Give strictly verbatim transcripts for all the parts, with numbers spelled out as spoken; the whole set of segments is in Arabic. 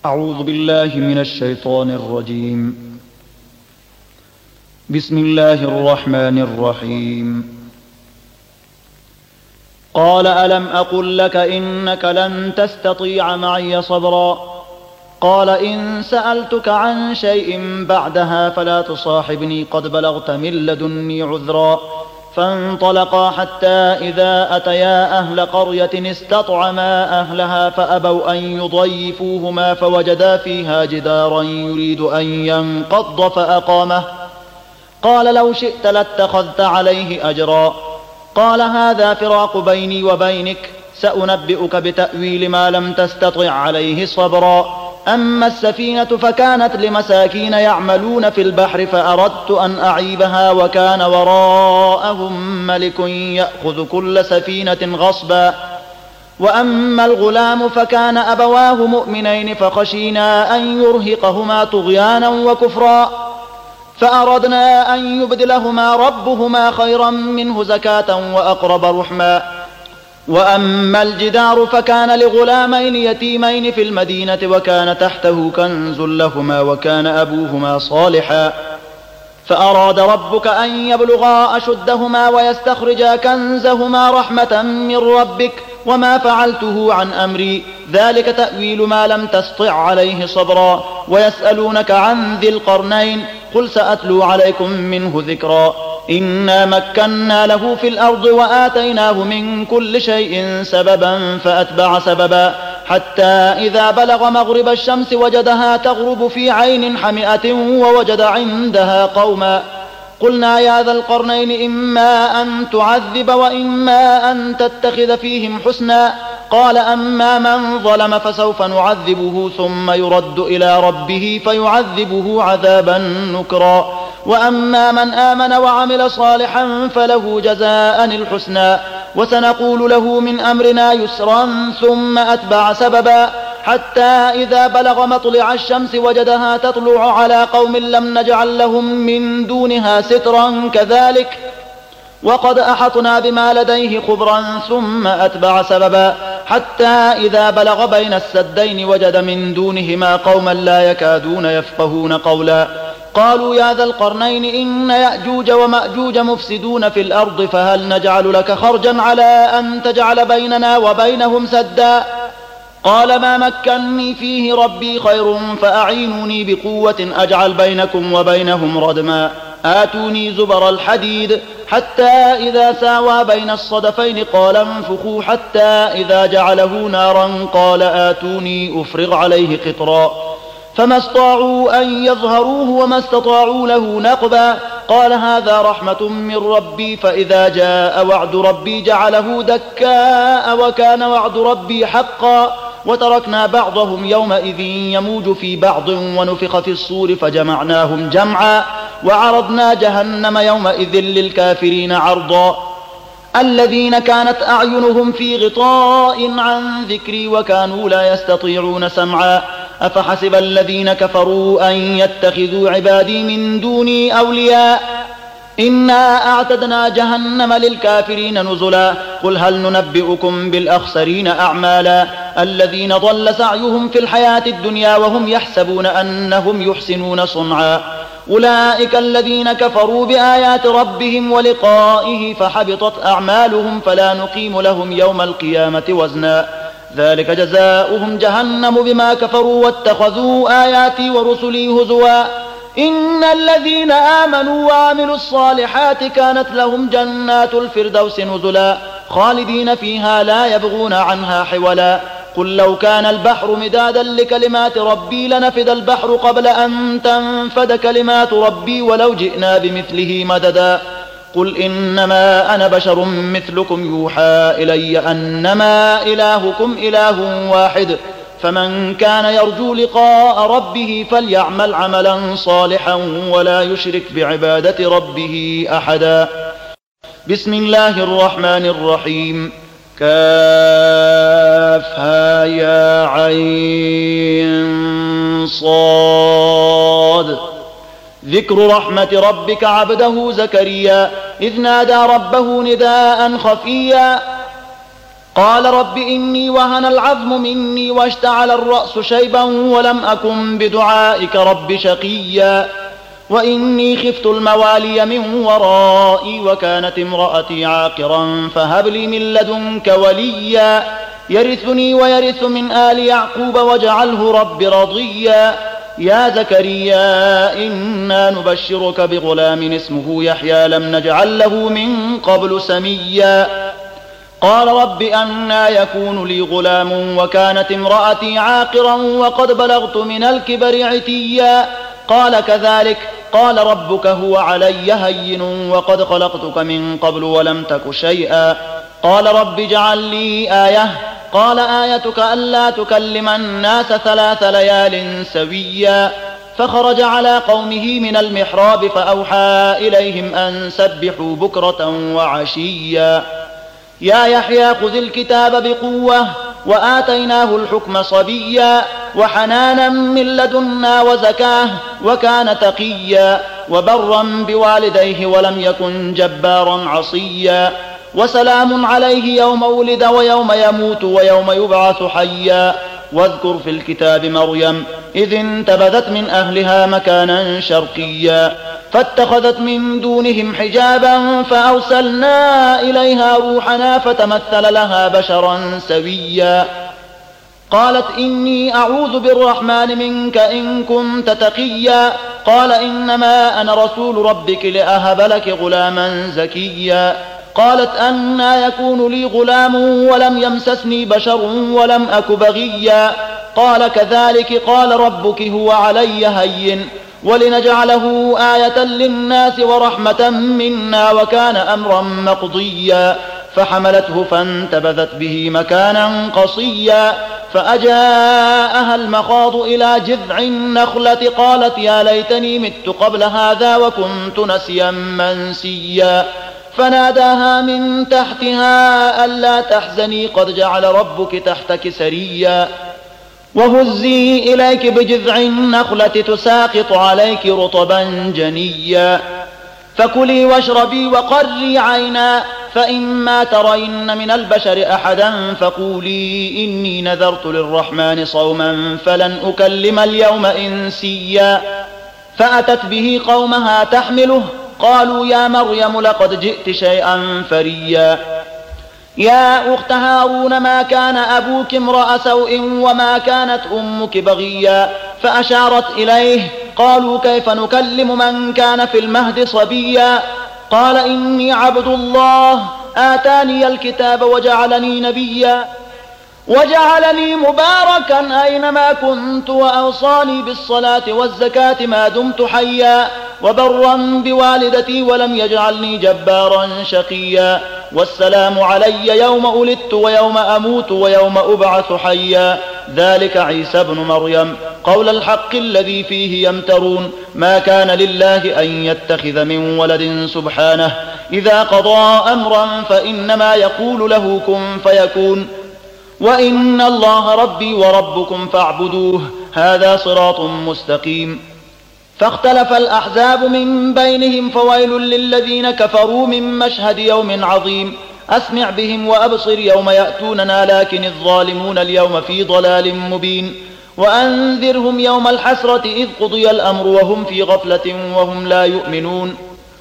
أعوذ بالله من الشيطان الرجيم. بسم الله الرحمن الرحيم. قال ألم أقل لك إنك لن تستطيع معي صبرا قال إن سألتك عن شيء بعدها فلا تصاحبني قد بلغت من لدني عذرا. فانطلقا حتى إذا أتيا أهل قرية استطعما أهلها فأبوا أن يضيفوهما فوجدا فيها جدارا يريد أن ينقض فأقامه قال لو شئت لاتخذت عليه أجرا. قال هذا فراق بيني وبينك سأنبئك بتأويل ما لم تستطع عليه صبرا. أما السفينة فكانت لمساكين يعملون في البحر فأردت أن أعيبها وكان وراءهم ملك يأخذ كل سفينة غصبا. وأما الغلام فكان أبواه مؤمنين فخشينا أن يرهقهما طغيانا وكفرا فأردنا أن يبدلهما ربهما خيرا منه زكاة وأقرب رحما. وأما الجدار فكان لغلامين يتيمين في المدينة وكان تحته كنز لهما وكان أبوهما صالحا فأراد ربك أن يبلغا أشدهما ويستخرجا كنزهما رحمة من ربك وما فعلته عن أمري ذلك تأويل ما لم تسطع عليه صبرا. ويسألونك عن ذي القرنين قل سأتلو عليكم منه ذكرا. إنا مكنا له في الأرض وآتيناه من كل شيء سببا فأتبع سببا حتى إذا بلغ مغرب الشمس وجدها تغرب في عين حمئة ووجد عندها قوما قلنا يا ذا القرنين إما أن تعذب وإما أن تتخذ فيهم حسنا قال أما من ظلم فسوف نعذبه ثم يرد إلى ربه فيعذبه عذابا نكرا. وأما من آمن وعمل صالحا فله جزاء الحسنى وسنقول له من أمرنا يسرا ثم أتبع سببا حتى إذا بلغ مطلع الشمس وجدها تطلع على قوم لم نجعل لهم من دونها سترا كذلك وقد أحطنا بما لديه خبرا ثم أتبع سببا حتى إذا بلغ بين السدين وجد من دونهما قوما لا يكادون يفقهون قولا قالوا يا ذا القرنين إن يأجوج ومأجوج مفسدون في الأرض فهل نجعل لك خرجا على أن تجعل بيننا وبينهم سدا قال ما مكنني فيه ربي خير فأعينوني بقوة أجعل بينكم وبينهم ردما آتوني زبر الحديد حتى إذا ساوى بين الصدفين قال انفخوا حتى إذا جعله نارا قال آتوني أفرغ عليه قطرا فما استطاعوا أن يظهروه وما استطاعوا له نقبا قال هذا رحمة من ربي فإذا جاء وعد ربي جعله دكاء وكان وعد ربي حقا. وتركنا بعضهم يومئذ يموج في بعض ونفخ في الصور فجمعناهم جمعا وعرضنا جهنم يومئذ للكافرين عرضا. الذين كانت أعينهم في غطاء عن ذكري وكانوا لا يستطيعون سمعا أفحسب الذين كفروا أن يتخذوا عبادي من دوني أولياء إنا أعتدنا جهنم للكافرين نزلا. قل هل ننبئكم بالأخسرين أعمالا الذين ضل سعيهم في الحياة الدنيا وهم يحسبون أنهم يحسنون صنعا أولئك الذين كفروا بآيات ربهم ولقائه فحبطت أعمالهم فلا نقيم لهم يوم القيامة وزنا ذلك جزاؤهم جهنم بما كفروا واتخذوا آياتي ورسلي هزوا إن الذين آمنوا وعملوا الصالحات كانت لهم جنات الفردوس نزلا خالدين فيها لا يبغون عنها حولا. قل لو كان البحر مدادا لكلمات ربي لنفد البحر قبل أن تنفد كلمات ربي ولو جئنا بمثله مددا. قل إنما أنا بشر مثلكم يوحى إلي أنما إلهكم إله واحد فمن كان يرجو لقاء ربه فليعمل عملا صالحا ولا يشرك بعبادة ربه أحدا. بسم الله الرحمن الرحيم. كافها يا عين صاد ذكر رحمة ربك عبده زكريا إذ نادى ربه نداء خفيا قال رب إني وهن العظم مني واشتعل الرأس شيبا ولم أكن بدعائك رب شقيا وإني خفت الموالي من ورائي وكانت امرأتي عاقرا فهب لي من لدنك وليا يرثني ويرث من آل يعقوب واجعله رب رضيا يا زكريا إنا نبشرك بغلام اسمه يحيى لم نجعل له من قبل سميا قال رب أنى يكون لي غلام وكانت امرأتي عاقرا وقد بلغت من الكبر عتيا قال كذلك قال ربك هو علي هين وقد خلقتك من قبل ولم تك شيئا قال رب اجعل لي آية قال آيتك ألا تكلم الناس ثلاث ليال سويا فخرج على قومه من المحراب فأوحى إليهم أن سبحوا بكرة وعشيا يا يحيى خذ الكتاب بقوة وآتيناه الحكم صبيا وحنانا من لدنا وزكاه وكان تقيا وبرا بوالديه ولم يكن جبارا عصيا وسلام عليه يوم ولد ويوم يموت ويوم يبعث حيا واذكر في الكتاب مريم إذ انتبذت من أهلها مكانا شرقيا فاتخذت من دونهم حجابا فأرسلنا إليها روحنا فتمثل لها بشرا سويا قالت إني أعوذ بالرحمن منك إن كنت تقيا قال إنما أنا رسول ربك لأهب لك غلاما زكيا قالت أنى يكون لي غلام ولم يمسسني بشر ولم أك بغيا قال كذلك قال ربك هو علي هين ولنجعله آية للناس ورحمة منا وكان أمرا مقضيا فحملته فانتبذت به مكانا قصيا فأجاءها المخاض إلى جذع النخلة قالت يا ليتني مت قبل هذا وكنت نسيا منسيا فناداها من تحتها ألا تحزني قد جعل ربك تحتك سريا وهزي إليك بجذع النخلة تساقط عليك رطبا جنيا فكلي واشربي وقري عينا فإما ترين من البشر أحدا فقولي إني نذرت للرحمن صوما فلن أكلم اليوم إنسيا فأتت به قومها تحمله قالوا يا مريم لقد جئت شيئا فريا يا أخت هارون ما كان أبوك امرأ سوء وما كانت أمك بغيا فأشارت إليه قالوا كيف نكلم من كان في المهد صبيا قال إني عبد الله آتاني الكتاب وجعلني نبيا وجعلني مباركا أينما كنت وأوصاني بالصلاة والزكاة ما دمت حيا وبرا بوالدتي ولم يجعلني جبارا شقيا والسلام علي يوم ولدت ويوم أموت ويوم أبعث حيا ذلك عيسى ابن مريم قول الحق الذي فيه يمترون ما كان لله أن يتخذ من ولد سبحانه إذا قضى أمرا فإنما يقول له كن فيكون وإن الله ربي وربكم فاعبدوه هذا صراط مستقيم فاختلف الأحزاب من بينهم فويل للذين كفروا من مشهد يوم عظيم أسمع بهم وأبصر يوم يأتوننا لكن الظالمون اليوم في ضلال مبين وأنذرهم يوم الحسرة إذ قضي الأمر وهم في غفلة وهم لا يؤمنون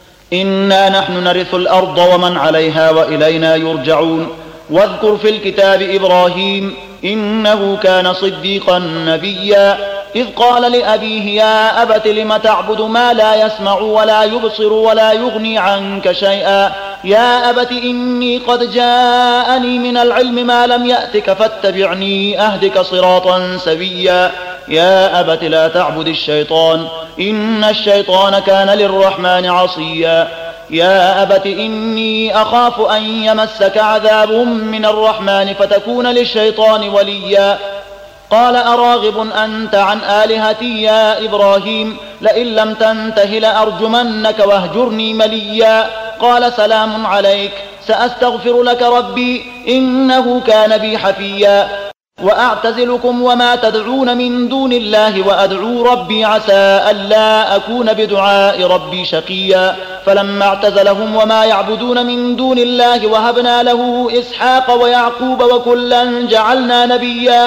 إنا نحن نرث الأرض ومن عليها وإلينا يرجعون واذكر في الكتاب إبراهيم إنه كان صديقا نبيا إذ قال لأبيه يا أبت لم تعبد ما لا يسمع ولا يبصر ولا يغني عنك شيئا يا أبت إني قد جاءني من العلم ما لم يأتك فاتبعني أهدك صراطا سويا يا أبت لا تعبد الشيطان إن الشيطان كان للرحمن عصيا يا أبت إني أخاف أن يمسك عذاب من الرحمن فتكون للشيطان وليا قال أراغب أنت عن آلهتي يا إبراهيم لئن لم تنته لأرجمنك واهجرني مليا قال سلام عليك سأستغفر لك ربي إنه كان بي حفيا وأعتزلكم وما تدعون من دون الله وأدعو ربي عسى ألا أكون بدعاء ربي شقيا فلما اعتزلهم وما يعبدون من دون الله وهبنا له إسحاق ويعقوب وكلا جعلنا نبيا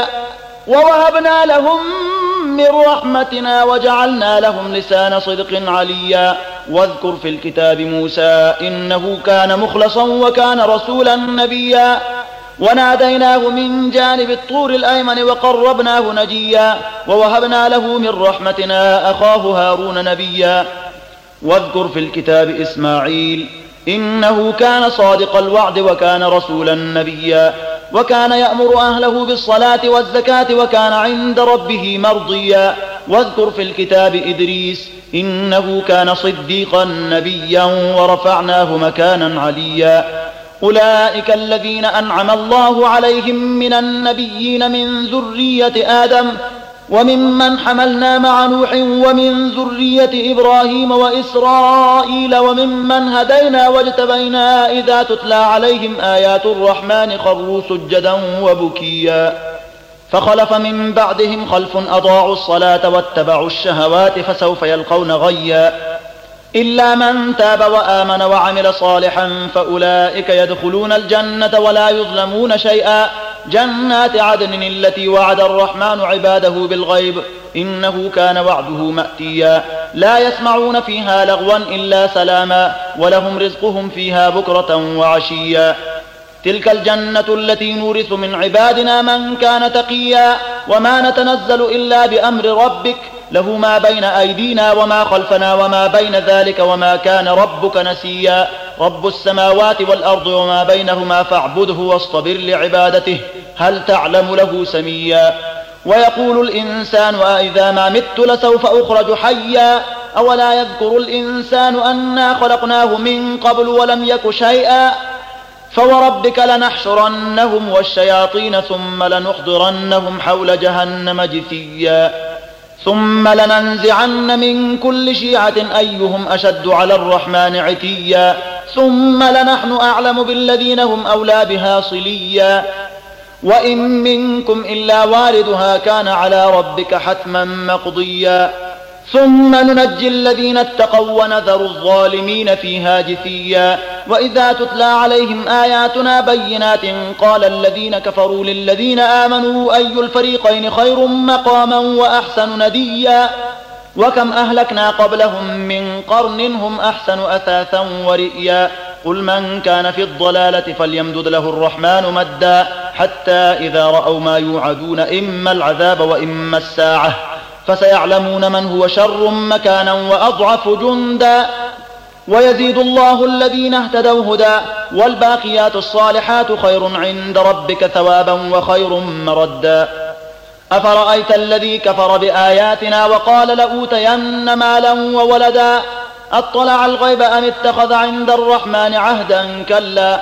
ووهبنا لهم من رحمتنا وجعلنا لهم لسان صدق عليا واذكر في الكتاب موسى إنه كان مخلصا وكان رسولا نبيا وناديناه من جانب الطور الأيمن وقربناه نجيا ووهبنا له من رحمتنا أخاه هارون نبيا واذكر في الكتاب إسماعيل إنه كان صادق الوعد وكان رسولا نبيا وكان يأمر أهله بالصلاة والزكاة وكان عند ربه مرضيا واذكر في الكتاب إدريس إنه كان صديقا نبيا ورفعناه مكانا عليا أولئك الذين أنعم الله عليهم من النبيين من ذرية آدم وممن حملنا مع نوح ومن ذرية إبراهيم وإسرائيل وممن هدينا واجتبينا إذا تتلى عليهم آيات الرحمن خروا سجدا وبكيا فخلف من بعدهم خلف أضاعوا الصلاة واتبعوا الشهوات فسوف يلقون غيا إلا من تاب وآمن وعمل صالحا فأولئك يدخلون الجنة ولا يظلمون شيئا جنات عدن التي وعد الرحمن عباده بالغيب إنه كان وعده مأتيا لا يسمعون فيها لغوا إلا سلاما ولهم رزقهم فيها بكرة وعشيا تلك الجنة التي نورث من عبادنا من كان تقيا وما نتنزل إلا بأمر ربك له ما بين أيدينا وما خلفنا وما بين ذلك وما كان ربك نسيا رب السماوات والأرض وما بينهما فاعبده واصطبر لعبادته هل تعلم له سميا ويقول الإنسان أإذا ما مت لسوف أخرج حيا أولا يذكر الإنسان أنا خلقناه من قبل ولم يك شيئا فوربك لنحشرنهم والشياطين ثم لنحضرنهم حول جهنم جثيا ثم لننزعن من كل شيعة أيهم أشد على الرحمن عتيا ثم لنحن أعلم بالذين هم أولى بها صليا وإن منكم إلا واردها كان على ربك حتما مقضيا ثم ننجي الذين اتقوا ونذر الظالمين فيها جثيا وإذا تتلى عليهم آياتنا بينات قال الذين كفروا للذين آمنوا أي الفريقين خير مقاما وأحسن نديا وكم أهلكنا قبلهم من قرن هم أحسن أثاثا ورئيا قل من كان في الضلالة فليمدد له الرحمن مدا حتى إذا رأوا ما يوعدون إما العذاب وإما الساعة فسيعلمون من هو شر مكانا وأضعف جندا ويزيد الله الذين اهتدوا هدى والباقيات الصالحات خير عند ربك ثوابا وخير مردا أفرأيت الذي كفر بآياتنا وقال لأوتين مالا وولدا أطلع الغيب أم اتخذ عند الرحمن عهدا كلا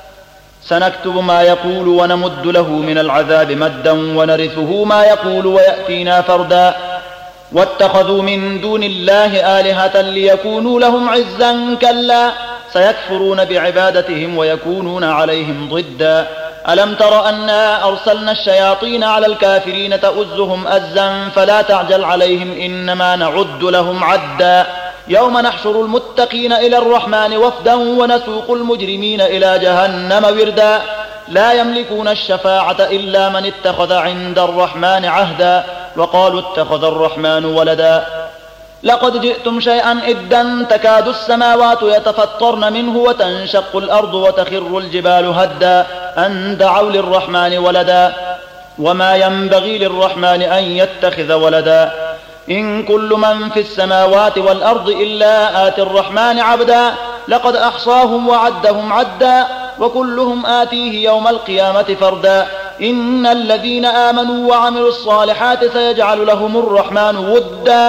سنكتب ما يقول ونمد له من العذاب مدا ونرثه ما يقول ويأتينا فردا واتخذوا من دون الله آلهة ليكونوا لهم عزا كلا سيكفرون بعبادتهم ويكونون عليهم ضدا ألم تر أنا أرسلنا الشياطين على الكافرين تؤزهم أزا فلا تعجل عليهم إنما نعد لهم عدا يوم نحشر المتقين إلى الرحمن وفدا ونسوق المجرمين إلى جهنم وردا لا يملكون الشفاعة إلا من اتخذ عند الرحمن عهدا وقالوا اتخذ الرحمن ولدا لقد جئتم شيئا إدا تكاد السماوات يتفطرن منه وتنشق الأرض وتخر الجبال هدا أن دعوا للرحمن ولدا وما ينبغي للرحمن أن يتخذ ولدا إن كل من في السماوات والأرض إلا آتي الرحمن عبدا لقد أحصاهم وعدهم عدا وكلهم آتيه يوم القيامة فردا إن الذين آمنوا وعملوا الصالحات سيجعل لهم الرحمن ودا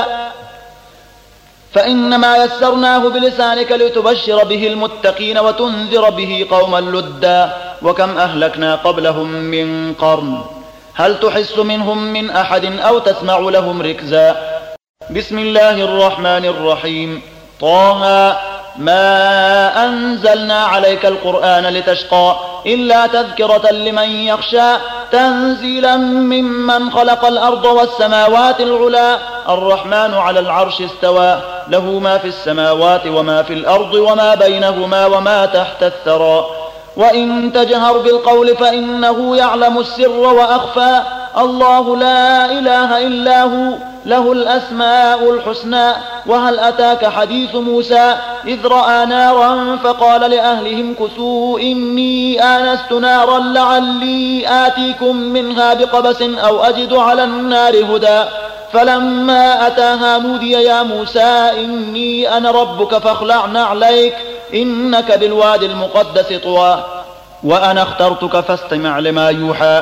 فإنما يسرناه بلسانك لتبشر به المتقين وتنذر به قوما لدا وكم أهلكنا قبلهم من قرن هل تحس منهم من أحد أو تسمع لهم ركزا بسم الله الرحمن الرحيم طه ما أنزلنا عليك القرآن لتشقى إلا تذكرة لمن يخشى تنزيلا ممن خلق الأرض والسماوات العلى الرحمن على العرش استوى له ما في السماوات وما في الأرض وما بينهما وما تحت الثرى وإن تجهر بالقول فإنه يعلم السر وأخفى الله لا إله إلا هو له الأسماء الحسنى وهل أتاك حديث موسى إذ رأى نارا فقال لأهلهم كثوا إني آنست نارا لعلي آتيكم منها بقبس أو أجد على النار هدى فلما أتاها نودي يا موسى إني أنا ربك فاخلع نعليك إنك بالوادي المقدس طوى وأنا اخترتك فاستمع لما يوحى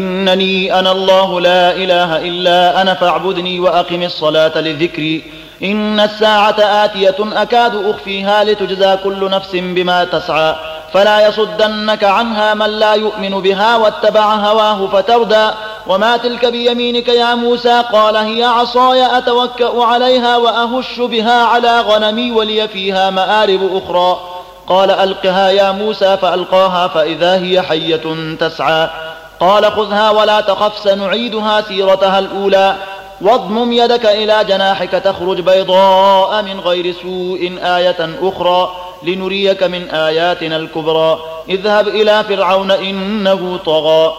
إنني أنا الله لا إله إلا أنا فاعبدني وأقم الصلاة لذكري إن الساعة آتية أكاد أخفيها لتجزى كل نفس بما تسعى فلا يصدنك عنها من لا يؤمن بها واتبع هواه فتردى وما تلك بيمينك يا موسى قال هي عصاي أتوكأ عليها وأهش بها على غنمي ولي فيها مآرب أخرى قال ألقها يا موسى فألقاها فإذا هي حية تسعى قال خذها ولا تخف سنعيدها سيرتها الأولى واضمم يدك إلى جناحك تخرج بيضاء من غير سوء آية أخرى لنريك من آياتنا الكبرى اذهب إلى فرعون إنه طغى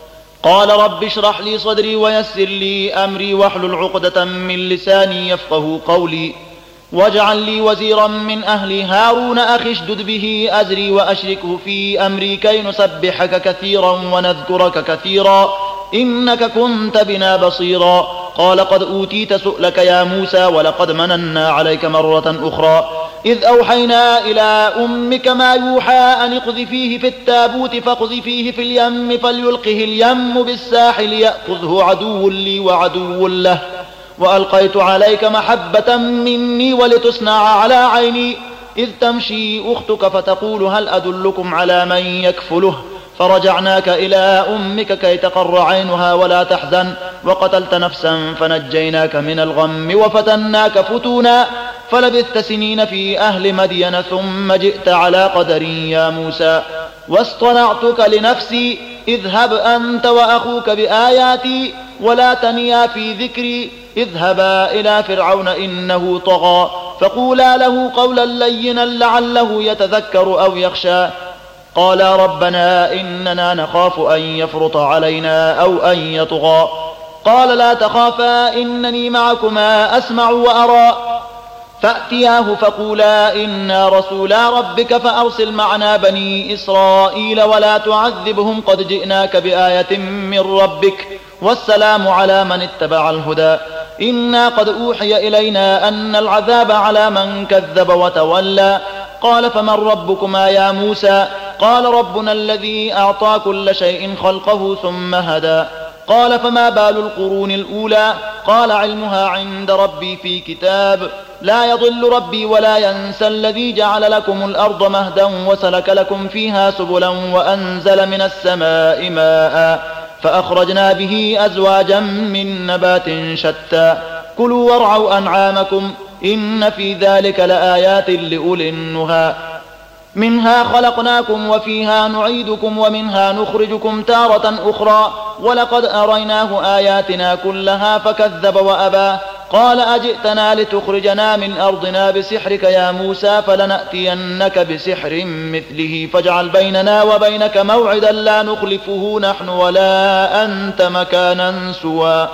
قال رب اشرح لي صدري ويسر لي أمري واحلل عقدة من لساني يفقه قولي واجعل لي وزيرا من أهلي هارون أخي اشدد به أزري وأشركه في أمري كي نسبحك كثيرا ونذكرك كثيرا إنك كنت بنا بصيرا قال قد أوتيت سؤلك يا موسى ولقد مننا عليك مرة أخرى إذ أوحينا إلى أمك ما يوحى أن اقذفيه في التابوت فاقذفيه في اليم فليلقه اليم بالساحل يأخذه عدو لي وعدو له وألقيت عليك محبة مني ولتصنع على عيني إذ تمشي أختك فتقول هل أدلكم على من يكفله فرجعناك إلى أمك كي تقر عينها ولا تحزن وقتلت نفسا فنجيناك من الغم وفتناك فتونا فلبثت سنين في أهل مدين ثم جئت على قدر يا موسى واصطنعتك لنفسي اذهب أنت وأخوك بآياتي ولا تنيا في ذكري اذهبا إلى فرعون إنه طغى فقولا له قولا لينا لعله يتذكر أو يخشى قالا ربنا إننا نخاف أن يفرط علينا أو أن يطغى قال لا تخافا إنني معكما أسمع وأرى فأتياه فقولا إنا رسولا ربك فأرسل معنا بني إسرائيل ولا تعذبهم قد جئناك بآية من ربك والسلام على من اتبع الهدى إنا قد أوحي إلينا أن العذاب على من كذب وتولى قال فمن ربكما يا موسى قال ربنا الذي أعطى كل شيء خلقه ثم هدى قال فما بال القرون الأولى قال علمها عند ربي في كتاب لا يضل ربي ولا ينسى الذي جعل لكم الأرض مهدا وسلك لكم فيها سبلا وأنزل من السماء ماء فأخرجنا به أزواجا من نبات شتى كلوا وارعوا أنعامكم إن في ذلك لآيات لأولي النهى منها خلقناكم وفيها نعيدكم ومنها نخرجكم تارة أخرى ولقد أريناه آياتنا كلها فكذب وأبى قال أجئتنا لتخرجنا من أرضنا بسحرك يا موسى فلنأتينك بسحر مثله فاجعل بيننا وبينك موعدا لا نخلفه نحن ولا أنت مكانا سوى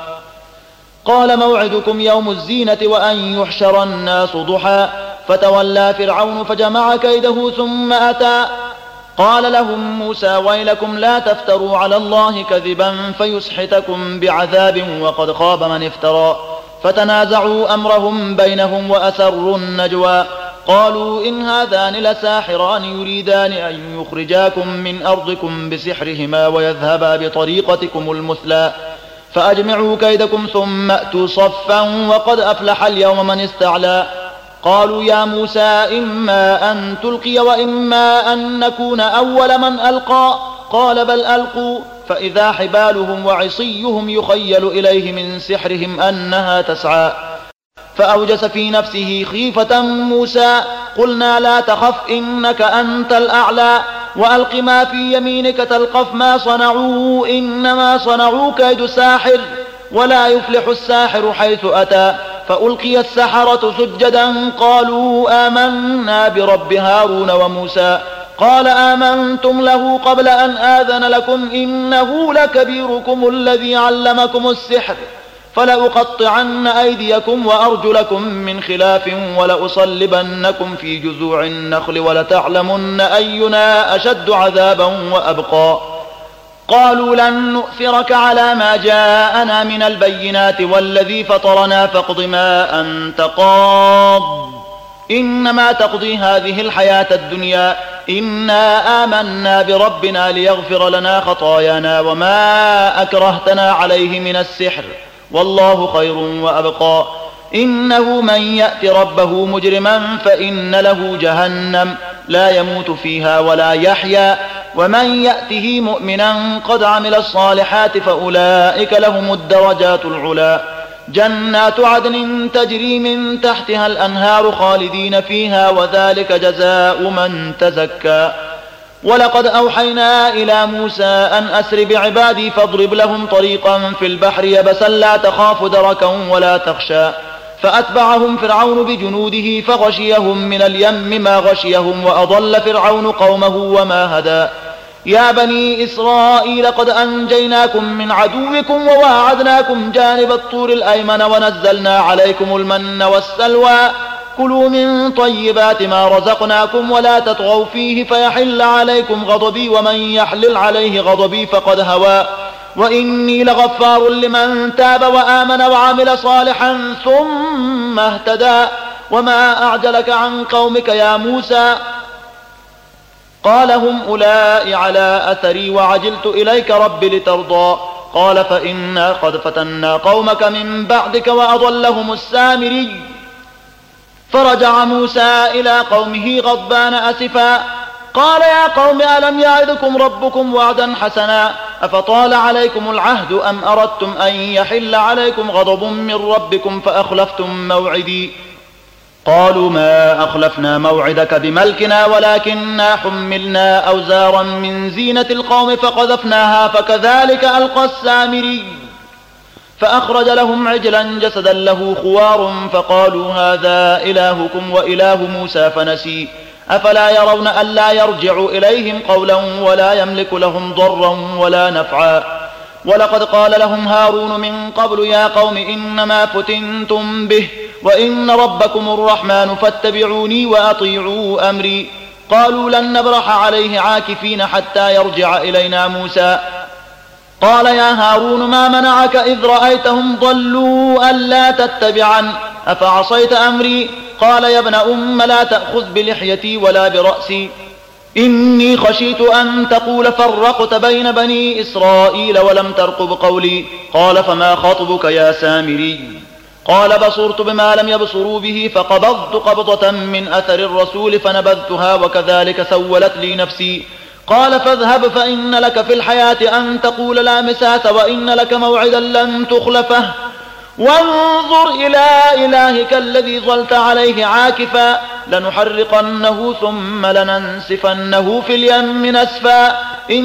قال موعدكم يوم الزينة وأن يحشر الناس ضحى فتولى فرعون فجمع كيده ثم أتى قال لهم موسى ويلكم لا تفتروا على الله كذبا فيسحتكم بعذاب وقد خاب من افترى فتنازعوا أمرهم بينهم وأسروا النجوى قالوا إن هذان لساحران يريدان أن يخرجاكم من أرضكم بسحرهما ويذهبا بطريقتكم المثلى فأجمعوا كيدكم ثم أتوا صفا وقد أفلح اليوم من استعلى قالوا يا موسى إما أن تلقي وإما أن نكون أول من ألقى قال بل ألقوا فإذا حبالهم وعصيهم يخيل إليه من سحرهم أنها تسعى فأوجس في نفسه خيفة موسى قلنا لا تخف إنك أنت الأعلى وألق ما في يمينك تلقف ما صنعوا إنما صنعوا كيد ساحر ولا يفلح الساحر حيث أتى. فألقي السحرة سجدا قالوا آمنا برب هارون وموسى. قال آمنتم له قبل أن آذن لكم إنه لكبيركم الذي علمكم السحر فلأقطعن أيديكم وأرجلكم من خلاف ولأصلبنكم في جذوع النخل ولتعلمن أينا أشد عذابا وأبقى. قالوا لن نؤثرك على ما جاءنا من البينات والذي فطرنا فاقض ما أنت قاض إنما تقضي هذه الحياة الدنيا إنا آمنا بربنا ليغفر لنا خطايانا وما أكرهتنا عليه من السحر والله خير وأبقى. إنه من يأت ربه مجرما فإن له جهنم لا يموت فيها ولا يحيا ومن يأته مؤمنا قد عمل الصالحات فأولئك لهم الدرجات العلى جنات عدن تجري من تحتها الأنهار خالدين فيها وذلك جزاء من تزكى. ولقد أوحينا إلى موسى أن أسر بعبادي فاضرب لهم طريقا في البحر يبسا لا تخاف دركا ولا تخشى. فأتبعهم فرعون بجنوده فغشيهم من اليم ما غشيهم وأضل فرعون قومه وما هدى. يا بني إسرائيل قد أنجيناكم من عدوكم وواعدناكم جانب الطور الأيمن ونزلنا عليكم المن والسلوى كلوا من طيبات ما رزقناكم ولا تطغوا فيه فيحل عليكم غضبي ومن يحلل عليه غضبي فقد هوى وإني لغفار لمن تاب وآمن وعمل صالحا ثم اهتدى. وما أعجلك عن قومك يا موسى قال هم أولئك على أثري وعجلت إليك رب لترضى. قال فإنا قد فتنا قومك من بعدك وأضلهم السامري. فرجع موسى إلى قومه غضبان أسفا قال يا قوم ألم يعدكم ربكم وعدا حسنا أفطال عليكم العهد أم أردتم أن يحل عليكم غضب من ربكم فأخلفتم موعدي. قالوا ما أخلفنا موعدك بملكنا ولكننا حملنا أوزارا من زينة القوم فقذفناها فكذلك ألقى السامري. فأخرج لهم عجلا جسدا له خوار فقالوا هذا إلهكم وإله موسى فنسي. أفلا يرون ألا يرجع إليهم قولا ولا يملك لهم ضرا ولا نفعا. ولقد قال لهم هارون من قبل يا قوم إنما فتنتم به وإن ربكم الرحمن فاتبعوني وأطيعوا أمري. قالوا لن نبرح عليه عاكفين حتى يرجع إلينا موسى. قال يا هارون ما منعك إذ رأيتهم ضلوا ألا تتبعن أفعصيت أمري. قال يا ابن أم لا تأخذ بلحيتي ولا برأسي إني خشيت أن تقول فرقت بين بني إسرائيل ولم ترقب قولي. قال فما خطبك يا سامري. قال بصرت بما لم يبصروا به فقبضت قبضة من أثر الرسول فنبذتها وكذلك سولت لي نفسي. قال فاذهب فإن لك في الحياة أن تقول لا مساس وإن لك موعدا لن تخلفه وانظر إلى إلهك الذي ظلت عليه عاكفا لنحرقنه ثم لننسفنه في اليم نسفا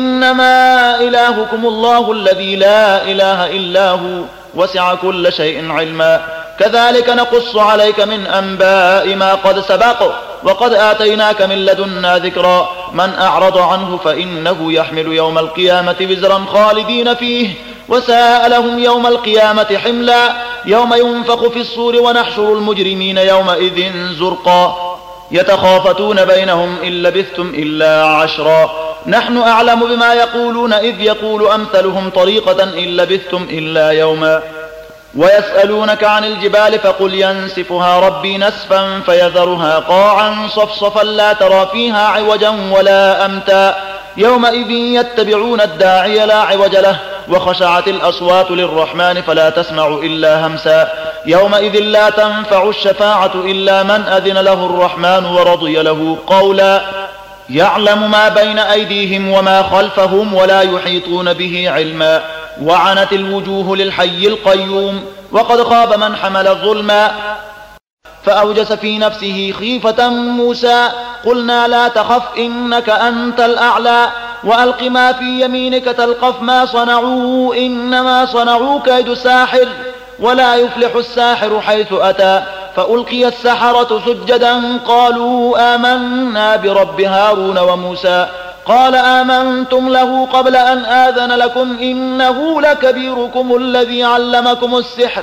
إنما إلهكم الله الذي لا إله إلا هو وسع كل شيء علما. كذلك نقص عليك من أنباء ما قد سبق وقد آتيناك من لدنا ذكرا. من أعرض عنه فإنه يحمل يوم القيامة وزرا خالدين فيه وساء لهم يوم القيامة حملا. يوم ينفخ في الصور ونحشر المجرمين يومئذ زرقا يتخافتون بينهم إن لبثتم إلا عشرا نحن أعلم بما يقولون إذ يقول أمثلهم طريقة إن لبثتم إلا يوما. ويسألونك عن الجبال فقل ينسفها ربي نسفا فيذرها قاعا صفصفا لا ترى فيها عوجا ولا أمتا. يومئذ يتبعون الداعي لا عوج له وخشعت الأصوات للرحمن فلا تسمع إلا همسا. يومئذ لا تنفع الشفاعة إلا من أذن له الرحمن ورضي له قولا. يعلم ما بين أيديهم وما خلفهم ولا يحيطون به علما. وعنت الوجوه للحي القيوم وقد خاب من حمل الظلما. فأوجس في نفسه خيفة موسى. قلنا لا تخف إنك أنت الأعلى وألق ما في يمينك تلقف ما صنعوا إنما صنعوا كيد ساحر ولا يفلح الساحر حيث أتى. فألقي السحرة سجدا قالوا آمنا برب هارون وموسى. قال آمنتم له قبل أن آذن لكم إنه لكبيركم الذي علمكم السحر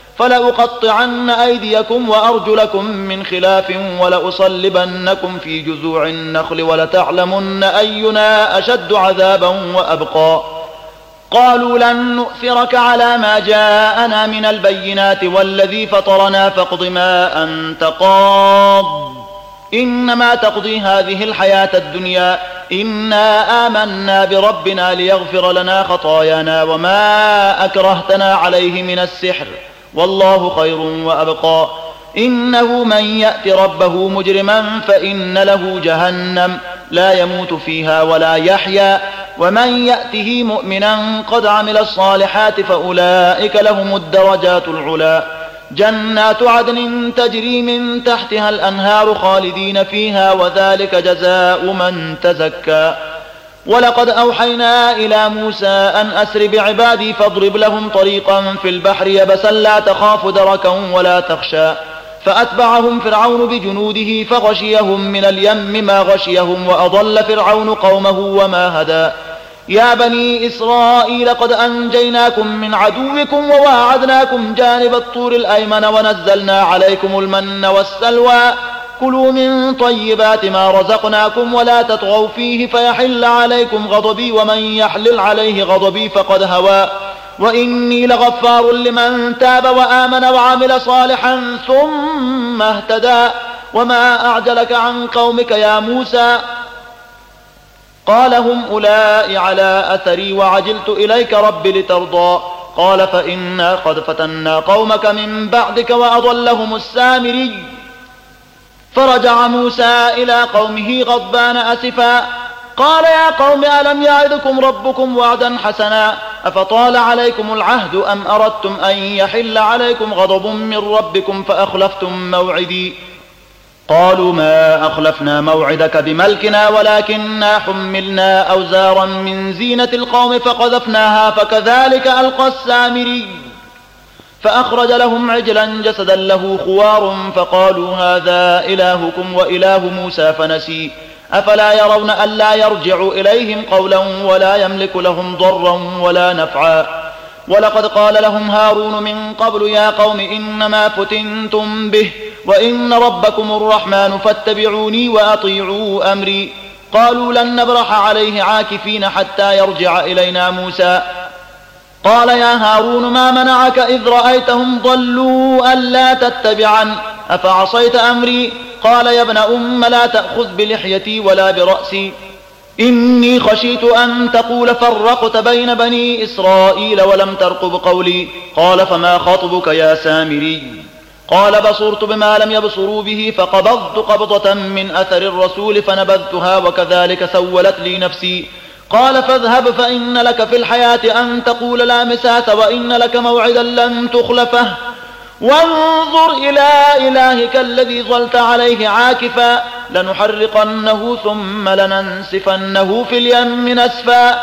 فلأقطعن أيديكم وأرجلكم من خلاف ولأصلبنكم في جذوع النخل ولتعلمن أينا أشد عذابا وأبقى. قالوا لن نؤثرك على ما جاءنا من البينات والذي فطرنا فاقض ما أنت قاض إنما تقضي هذه الحياة الدنيا إنا آمنا بربنا ليغفر لنا خطايانا وما أكرهتنا عليه من السحر والله خير وأبقى. إنه من يأت ربه مجرما فإن له جهنم لا يموت فيها ولا يحيا ومن يأته مؤمنا قد عمل الصالحات فأولئك لهم الدرجات العلى جنات عدن تجري من تحتها الأنهار خالدين فيها وذلك جزاء من تزكى. ولقد أوحينا إلى موسى أن أسر بعبادي فاضرب لهم طريقا في البحر يبسا لا تخاف دركا ولا تخشى. فأتبعهم فرعون بجنوده فغشيهم من اليم ما غشيهم وأضل فرعون قومه وما هدى. يا بني إسرائيل قد أنجيناكم من عدوكم وواعدناكم جانب الطور الأيمن ونزلنا عليكم المن والسلوى كلوا من طيبات ما رزقناكم ولا تطغوا فيه فيحل عليكم غضبي ومن يحلل عليه غضبي فقد هوى وإني لغفار لمن تاب وآمن وعمل صالحا ثم اهتدى. وما أعجلك عن قومك يا موسى؟ قال هم أولئك على أثري وعجلت إليك رب لترضى. قال فإنا قد فتنا قومك من بعدك وأضلهم السامري. فرجع موسى إلى قومه غضبان أسفا قال يا قوم ألم يعدكم ربكم وعدا حسنا أفطال عليكم العهد أم أردتم أن يحل عليكم غضب من ربكم فأخلفتم موعدي. قالوا ما أخلفنا موعدك بملكنا ولكننا حملنا أوزارا من زينة القوم فقذفناها فكذلك ألقى السامري. فأخرج لهم عجلا جسدا له خوار فقالوا هذا إلهكم وإله موسى فنسي. أفلا يرون ألا يرجع إليهم قولا ولا يملك لهم ضرا ولا نفعا. ولقد قال لهم هارون من قبل يا قوم إنما فتنتم به وإن ربكم الرحمن فاتبعوني وأطيعوا أمري. قالوا لن نبرح عليه عاكفين حتى يرجع إلينا موسى. قال يا هارون ما منعك إذ رأيتهم ضلوا ألا تتبعن أفعصيت أمري؟ قال يا ابن أم لا تأخذ بلحيتي ولا برأسي إني خشيت أن تقول فرقت بين بني إسرائيل ولم ترقب قولي. قال فما خطبك يا سامري؟ قال بصرت بما لم يبصروا به فقبضت قبضة من أثر الرسول فنبذتها وكذلك سولت لي نفسي. قال فاذهب فإن لك في الحياة أن تقول لا مساس وإن لك موعدا لن تخلفه وانظر إلى إلهك الذي ظلت عليه عاكفا لنحرقنه ثم لننسفنه في اليم نسفا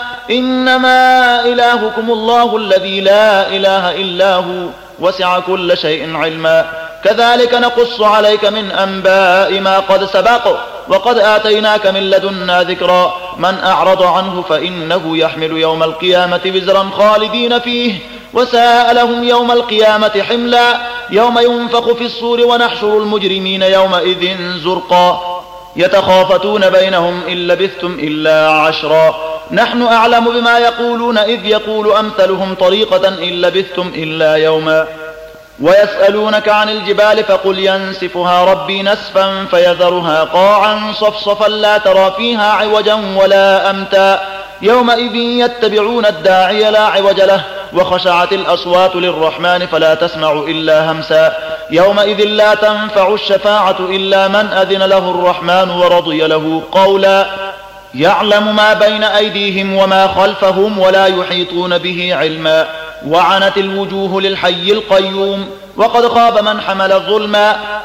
إنما إلهكم الله الذي لا إله إلا هو وسع كل شيء علما كذلك نقص عليك من أنباء ما قد سبق وقد آتيناك من لدنا ذكرا من أعرض عنه فإنه يحمل يوم القيامة وزرا خالدين فيه وساء لهم يوم القيامة حملا يوم ينفخ في الصور ونحشر المجرمين يومئذ زرقا يتخافتون بينهم إن لبثتم إلا عشرا نحن أعلم بما يقولون إذ يقول أمثلهم طريقة إن لبثتم إلا يوما ويسألونك عن الجبال فقل ينسفها ربي نسفا فيذرها قاعا صفصفا لا ترى فيها عوجا ولا أمتا يومئذ يتبعون الداعي لا عوج له وخشعت الأصوات للرحمن فلا تسمع إلا همسا يومئذ لا تنفع الشفاعة إلا من أذن له الرحمن ورضي له قولا يعلم ما بين أيديهم وما خلفهم ولا يحيطون به علما وعنت الوجوه للحي القيوم وقد خاب من حمل الظلما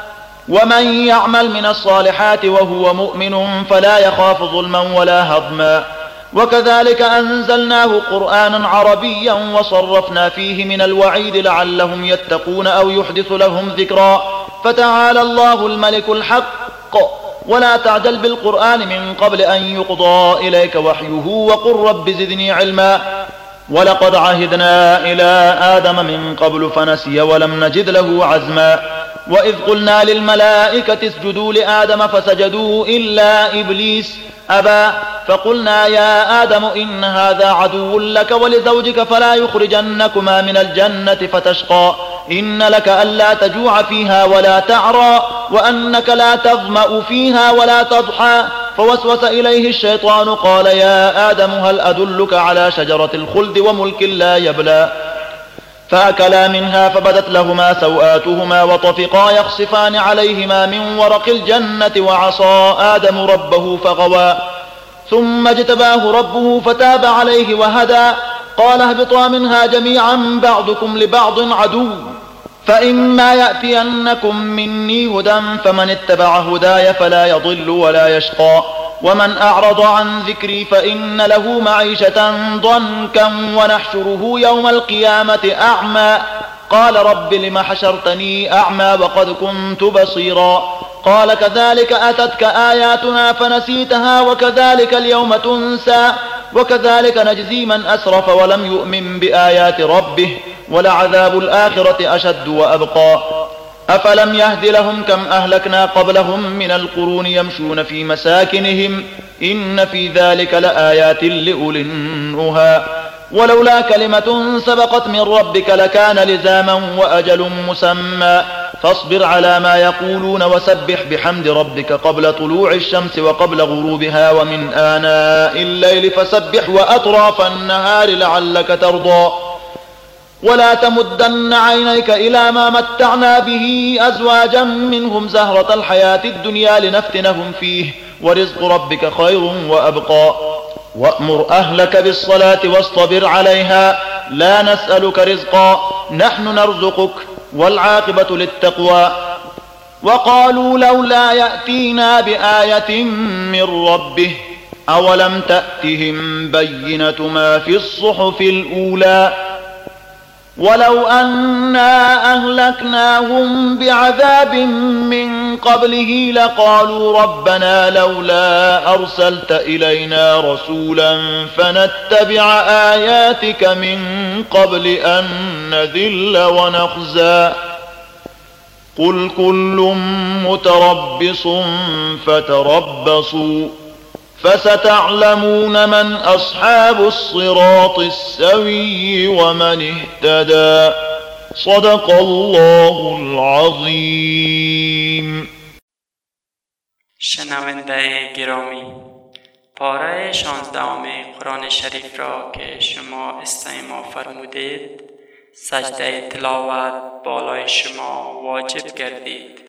ومن يعمل من الصالحات وهو مؤمن فلا يخاف ظلما ولا هضما. وكذلك أنزلناه قرآنا عربيا وصرفنا فيه من الوعيد لعلهم يتقون أو يحدث لهم ذكرا. فتعالى الله الملك الحق ولا تعجل بالقرآن من قبل أن يقضى إليك وحيه وقل رب زدني علما. ولقد عهدنا إلى آدم من قبل فنسي ولم نجد له عزما. وإذ قلنا للملائكة اسجدوا لآدم فسجدوا إلا إبليس أبى فقلنا يا آدم إن هذا عدو لك ولزوجك فلا يخرجنكما من الجنة فتشقى. إن لك ألا تجوع فيها ولا تعرى وأنك لا تظمأ فيها ولا تضحى. فوسوس إليه الشيطان قال يا آدم هل أدلك على شجرة الخلد وملك لا يبلى. فأكلا منها فبدت لهما سوآتهما وطفقا يخصفان عليهما من ورق الجنة وعصى آدم ربه فغوى. ثم اجتباه ربه فتاب عليه وهدى. قال اهبطا منها جميعا بعضكم لبعض عدو فإما يأتينكم مني هدى فمن اتبع هداي فلا يضل ولا يشقى. ومن أعرض عن ذكري فإن له معيشة ضنكا ونحشره يوم القيامة أعمى. قال رب لم حشرتني أعمى وقد كنت بصيرا. قال كذلك أتتك آياتنا فنسيتها وكذلك اليوم تنسى. وكذلك نجزي من أسرف ولم يؤمن بآيات ربه ولعذاب الآخرة أشد وأبقى. أفلم يهد لهم كم أهلكنا قبلهم من القرون يمشون في مساكنهم إن في ذلك لآيات لأولي النهى. ولولا كلمة سبقت من ربك لكان لزاما وأجل مسمى. فاصبر على ما يقولون وسبح بحمد ربك قبل طلوع الشمس وقبل غروبها ومن آناء الليل فسبح وأطراف النهار لعلك ترضى. ولا تمدن عينيك إلى ما متعنا به أزواجا منهم زهرة الحياة الدنيا لنفتنهم فيه ورزق ربك خير وأبقى. وأمر أهلك بالصلاة واصطبر عليها لا نسألك رزقا نحن نرزقك والعاقبة للتقوى. وقالوا لولا يأتينا بآية من ربه أولم تأتهم بينة ما في الصحف الأولى. ولو أنا أهلكناهم بعذاب من قبله لقالوا ربنا لولا أرسلت إلينا رسولا فنتبع آياتك من قبل أن نذل ونخزى. قل كل متربص فتربصوا فستعلمون من أصحاب الصراط السوي ومن اهتدى. صدق الله العظیم. شنونده گرامی، پاره شانزدهم قرآن شریف را که شما استماع فرمودید، سجده تلاوت بالای شما واجب گردید.